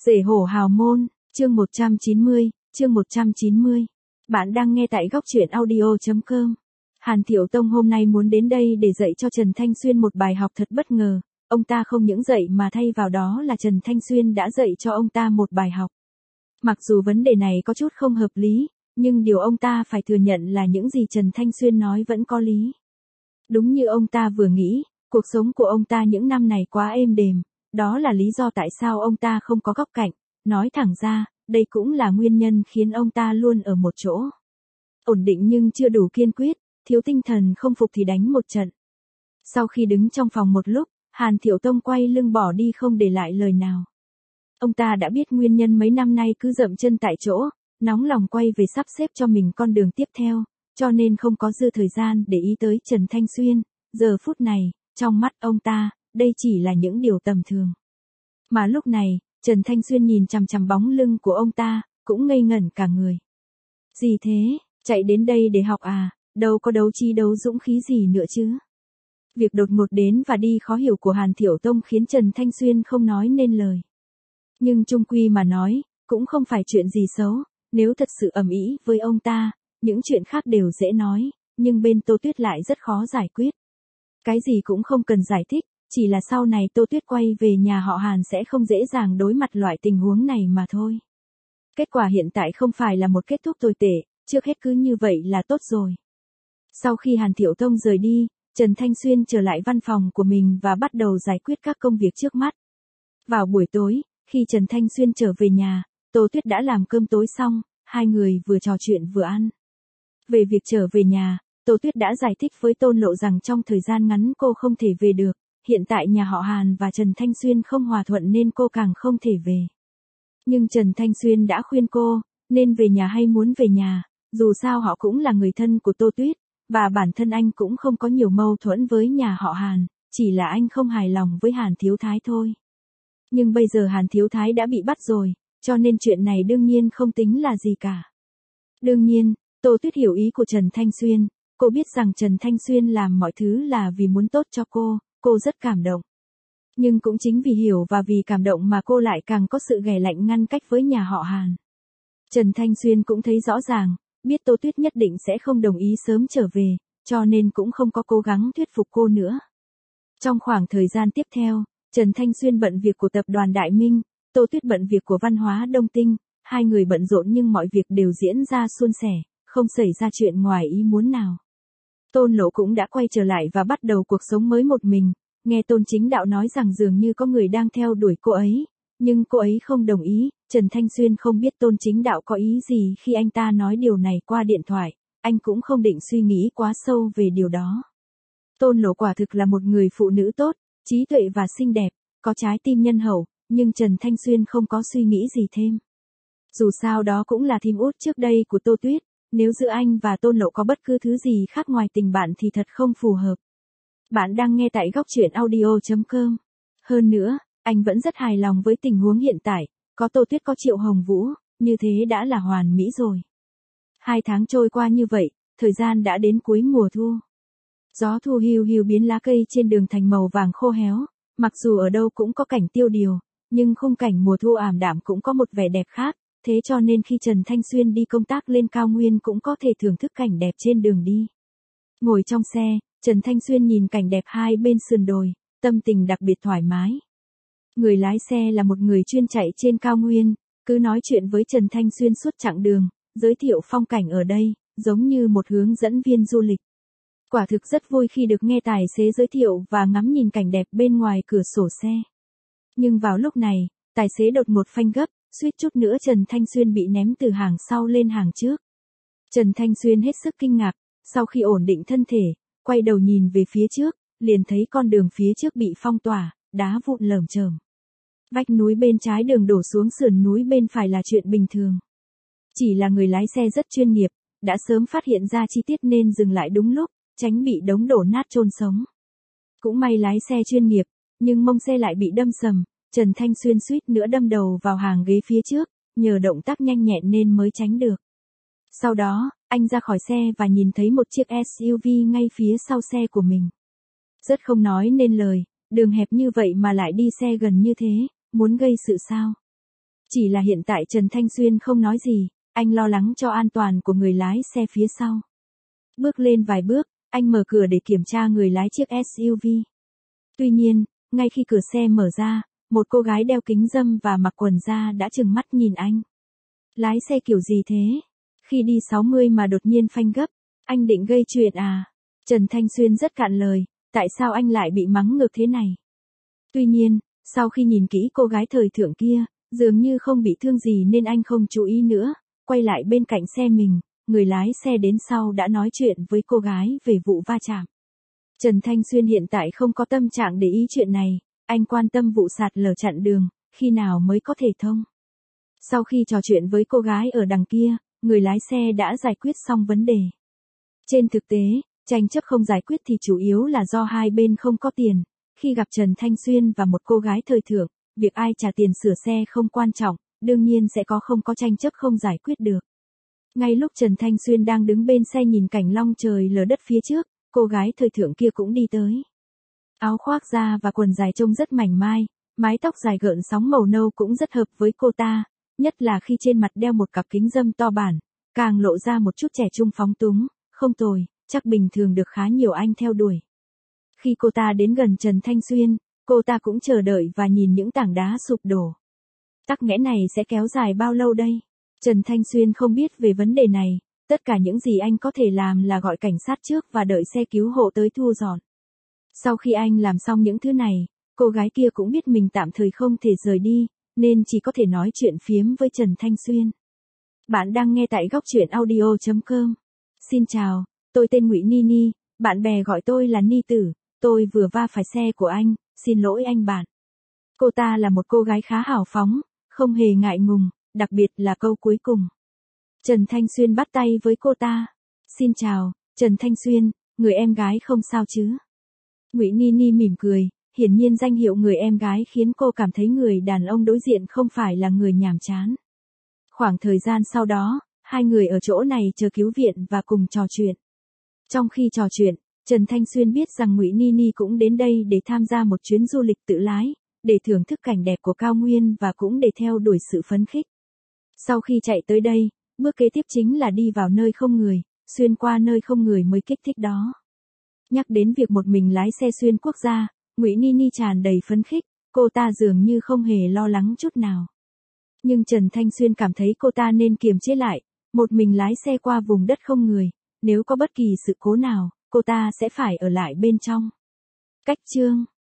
Rể hổ hào môn, chương 190, chương 190. Bạn đang nghe tại góc truyện audio.com. Hàn Thiệu Tông hôm nay muốn đến đây để dạy cho Trần Thanh Xuyên một bài học thật bất ngờ. Ông ta không những dạy mà thay vào đó là Trần Thanh Xuyên đã dạy cho ông ta một bài học. Mặc dù vấn đề này có chút không hợp lý, nhưng điều ông ta phải thừa nhận là những gì Trần Thanh Xuyên nói vẫn có lý. Đúng như ông ta vừa nghĩ, cuộc sống của ông ta những năm này quá êm đềm. Đó là lý do tại sao ông ta không có góc cạnh. Nói thẳng ra, đây cũng là nguyên nhân khiến ông ta luôn ở một chỗ. Ổn định nhưng chưa đủ kiên quyết, thiếu tinh thần không phục thì đánh một trận. Sau khi đứng trong phòng một lúc, Hàn Thiệu Tông quay lưng bỏ đi không để lại lời nào. Ông ta đã biết nguyên nhân mấy năm nay cứ dậm chân tại chỗ, nóng lòng quay về sắp xếp cho mình con đường tiếp theo, cho nên không có dư thời gian để ý tới Trần Thanh Xuyên. Giờ phút này, trong mắt ông ta, đây chỉ là những điều tầm thường. Mà lúc này, Trần Thanh Xuyên nhìn chằm chằm bóng lưng của ông ta, cũng ngây ngẩn cả người. Gì thế, chạy đến đây để học à, đâu có đấu trí đấu dũng khí gì nữa chứ. Việc đột ngột đến và đi khó hiểu của Hàn Thiệu Tông khiến Trần Thanh Xuyên không nói nên lời. Nhưng chung quy mà nói, cũng không phải chuyện gì xấu, nếu thật sự ầm ĩ với ông ta, những chuyện khác đều dễ nói, nhưng bên Tô Tuyết lại rất khó giải quyết. Cái gì cũng không cần giải thích, chỉ là sau này Tô Tuyết quay về nhà họ Hàn sẽ không dễ dàng đối mặt loại tình huống này mà thôi. Kết quả hiện tại không phải là một kết thúc tồi tệ, trước hết cứ như vậy là tốt rồi. Sau khi Hàn Thiệu Tông rời đi, Trần Thanh Xuyên trở lại văn phòng của mình và bắt đầu giải quyết các công việc trước mắt. Vào buổi tối, khi Trần Thanh Xuyên trở về nhà, Tô Tuyết đã làm cơm tối xong, hai người vừa trò chuyện vừa ăn. Về việc trở về nhà, Tô Tuyết đã giải thích với Tôn Lộ rằng trong thời gian ngắn cô không thể về được, hiện tại nhà họ Hàn và Trần Thanh Xuyên không hòa thuận nên cô càng không thể về. Nhưng Trần Thanh Xuyên đã khuyên cô, nên về nhà hay muốn về nhà, dù sao họ cũng là người thân của Tô Tuyết, và bản thân anh cũng không có nhiều mâu thuẫn với nhà họ Hàn, chỉ là anh không hài lòng với Hàn Thiếu Thái thôi. Nhưng bây giờ Hàn Thiếu Thái đã bị bắt rồi, cho nên chuyện này đương nhiên không tính là gì cả. Đương nhiên, Tô Tuyết hiểu ý của Trần Thanh Xuyên, cô biết rằng Trần Thanh Xuyên làm mọi thứ là vì muốn tốt cho cô rất cảm động. Nhưng cũng chính vì hiểu và vì cảm động mà cô lại càng có sự ghẻ lạnh ngăn cách với nhà họ Hàn. Trần Thanh Xuyên cũng thấy rõ ràng, biết Tô Tuyết nhất định sẽ không đồng ý sớm trở về, cho nên cũng không có cố gắng thuyết phục cô nữa. Trong khoảng thời gian tiếp theo, Trần Thanh Xuyên bận việc của tập đoàn Đại Minh, Tô Tuyết bận việc của văn hóa Đông Tinh, hai người bận rộn nhưng mọi việc đều diễn ra suôn sẻ, không xảy ra chuyện ngoài ý muốn nào. Tôn Lộ cũng đã quay trở lại và bắt đầu cuộc sống mới một mình, nghe Tôn Chính Đạo nói rằng dường như có người đang theo đuổi cô ấy, nhưng cô ấy không đồng ý. Trần Thanh Xuyên không biết Tôn Chính Đạo có ý gì khi anh ta nói điều này qua điện thoại, anh cũng không định suy nghĩ quá sâu về điều đó. Tôn Lộ quả thực là một người phụ nữ tốt, trí tuệ và xinh đẹp, có trái tim nhân hậu, nhưng Trần Thanh Xuyên không có suy nghĩ gì thêm. Dù sao đó cũng là thím út trước đây của Tô Tuyết, nếu giữa anh và Tôn Lộ có bất cứ thứ gì khác ngoài tình bạn thì thật không phù hợp. Bạn đang nghe tại góc truyện audio.com. Hơn nữa, anh vẫn rất hài lòng với tình huống hiện tại, có Tô Tuyết có Triệu Hồng Vũ, như thế đã là hoàn mỹ rồi. 2 tháng trôi qua như vậy, thời gian đã đến cuối mùa thu. Gió thu hiu hiu biến lá cây trên đường thành màu vàng khô héo, mặc dù ở đâu cũng có cảnh tiêu điều, nhưng khung cảnh mùa thu ảm đạm cũng có một vẻ đẹp khác, thế cho nên khi Trần Thanh Xuyên đi công tác lên cao nguyên cũng có thể thưởng thức cảnh đẹp trên đường đi. Ngồi trong xe, Trần Thanh Xuyên nhìn cảnh đẹp hai bên sườn đồi, tâm tình đặc biệt thoải mái. Người lái xe là một người chuyên chạy trên cao nguyên, cứ nói chuyện với Trần Thanh Xuyên suốt chặng đường, giới thiệu phong cảnh ở đây, giống như một hướng dẫn viên du lịch. Quả thực rất vui khi được nghe tài xế giới thiệu và ngắm nhìn cảnh đẹp bên ngoài cửa sổ xe. Nhưng vào lúc này, tài xế đột ngột phanh gấp, suýt chút nữa Trần Thanh Xuyên bị ném từ hàng sau lên hàng trước. Trần Thanh Xuyên hết sức kinh ngạc, sau khi ổn định thân thể, quay đầu nhìn về phía trước, liền thấy con đường phía trước bị phong tỏa, đá vụn lởm chởm. Vách núi bên trái đường đổ xuống sườn núi bên phải là chuyện bình thường. Chỉ là người lái xe rất chuyên nghiệp, đã sớm phát hiện ra chi tiết nên dừng lại đúng lúc, tránh bị đống đổ nát chôn sống. Cũng may lái xe chuyên nghiệp, nhưng mông xe lại bị đâm sầm, Trần Thanh Xuyên suýt nữa đâm đầu vào hàng ghế phía trước, nhờ động tác nhanh nhẹn nên mới tránh được. Sau đó, anh ra khỏi xe và nhìn thấy một chiếc SUV ngay phía sau xe của mình. Rất không nói nên lời, đường hẹp như vậy mà lại đi xe gần như thế, muốn gây sự sao? Chỉ là hiện tại Trần Thanh Xuyên không nói gì, anh lo lắng cho an toàn của người lái xe phía sau. Bước lên vài bước, anh mở cửa để kiểm tra người lái chiếc SUV. Tuy nhiên, ngay khi cửa xe mở ra, một cô gái đeo kính râm và mặc quần da đã trừng mắt nhìn anh. Lái xe kiểu gì thế? Khi đi 60 mà đột nhiên phanh gấp, anh định gây chuyện à? Trần Thanh Xuyên rất cạn lời, tại sao anh lại bị mắng ngược thế này? Tuy nhiên, sau khi nhìn kỹ cô gái thời thượng kia, dường như không bị thương gì nên anh không chú ý nữa, quay lại bên cạnh xe mình, người lái xe đến sau đã nói chuyện với cô gái về vụ va chạm. Trần Thanh Xuyên hiện tại không có tâm trạng để ý chuyện này, anh quan tâm vụ sạt lở chặn đường, khi nào mới có thể thông. Sau khi trò chuyện với cô gái ở đằng kia, người lái xe đã giải quyết xong vấn đề. Trên thực tế, tranh chấp không giải quyết thì chủ yếu là do hai bên không có tiền. Khi gặp Trần Thanh Xuyên và một cô gái thời thượng, việc ai trả tiền sửa xe không quan trọng, đương nhiên sẽ không có tranh chấp không giải quyết được. Ngay lúc Trần Thanh Xuyên đang đứng bên xe nhìn cảnh long trời lở đất phía trước, cô gái thời thượng kia cũng đi tới. Áo khoác da và quần dài trông rất mảnh mai, mái tóc dài gợn sóng màu nâu cũng rất hợp với cô ta, nhất là khi trên mặt đeo một cặp kính râm to bản, càng lộ ra một chút trẻ trung phóng túng, không tồi, chắc bình thường được khá nhiều anh theo đuổi. Khi cô ta đến gần Trần Thanh Xuyên, cô ta cũng chờ đợi và nhìn những tảng đá sụp đổ. Tắc nghẽn này sẽ kéo dài bao lâu đây? Trần Thanh Xuyên không biết về vấn đề này, tất cả những gì anh có thể làm là gọi cảnh sát trước và đợi xe cứu hộ tới thu dọn. Sau khi anh làm xong những thứ này, cô gái kia cũng biết mình tạm thời không thể rời đi, nên chỉ có thể nói chuyện phiếm với Trần Thanh Xuyên. Bạn đang nghe tại góc truyện audio.com. Xin chào, tôi tên Ngụy Nini, bạn bè gọi tôi là Ni Tử, tôi vừa va phải xe của anh, xin lỗi anh bạn. Cô ta là một cô gái khá hào phóng, không hề ngại ngùng, đặc biệt là câu cuối cùng. Trần Thanh Xuyên bắt tay với cô ta. Xin chào, Trần Thanh Xuyên, người em gái không sao chứ? Ngụy Nini mỉm cười, hiển nhiên danh hiệu người em gái khiến cô cảm thấy người đàn ông đối diện không phải là người nhàm chán. Khoảng thời gian sau đó, hai người ở chỗ này chờ cứu viện và cùng trò chuyện. Trong khi trò chuyện, Trần Thanh Xuyên biết rằng Ngụy Nini cũng đến đây để tham gia một chuyến du lịch tự lái, để thưởng thức cảnh đẹp của cao nguyên và cũng để theo đuổi sự phấn khích. Sau khi chạy tới đây, bước kế tiếp chính là đi vào nơi không người, xuyên qua nơi không người mới kích thích đó. Nhắc đến việc một mình lái xe xuyên quốc gia, Ngụy Nini tràn đầy phấn khích, cô ta dường như không hề lo lắng chút nào. Nhưng Trần Thanh Xuyên cảm thấy cô ta nên kiềm chế lại, một mình lái xe qua vùng đất không người, nếu có bất kỳ sự cố nào, cô ta sẽ phải ở lại bên trong. Cách chương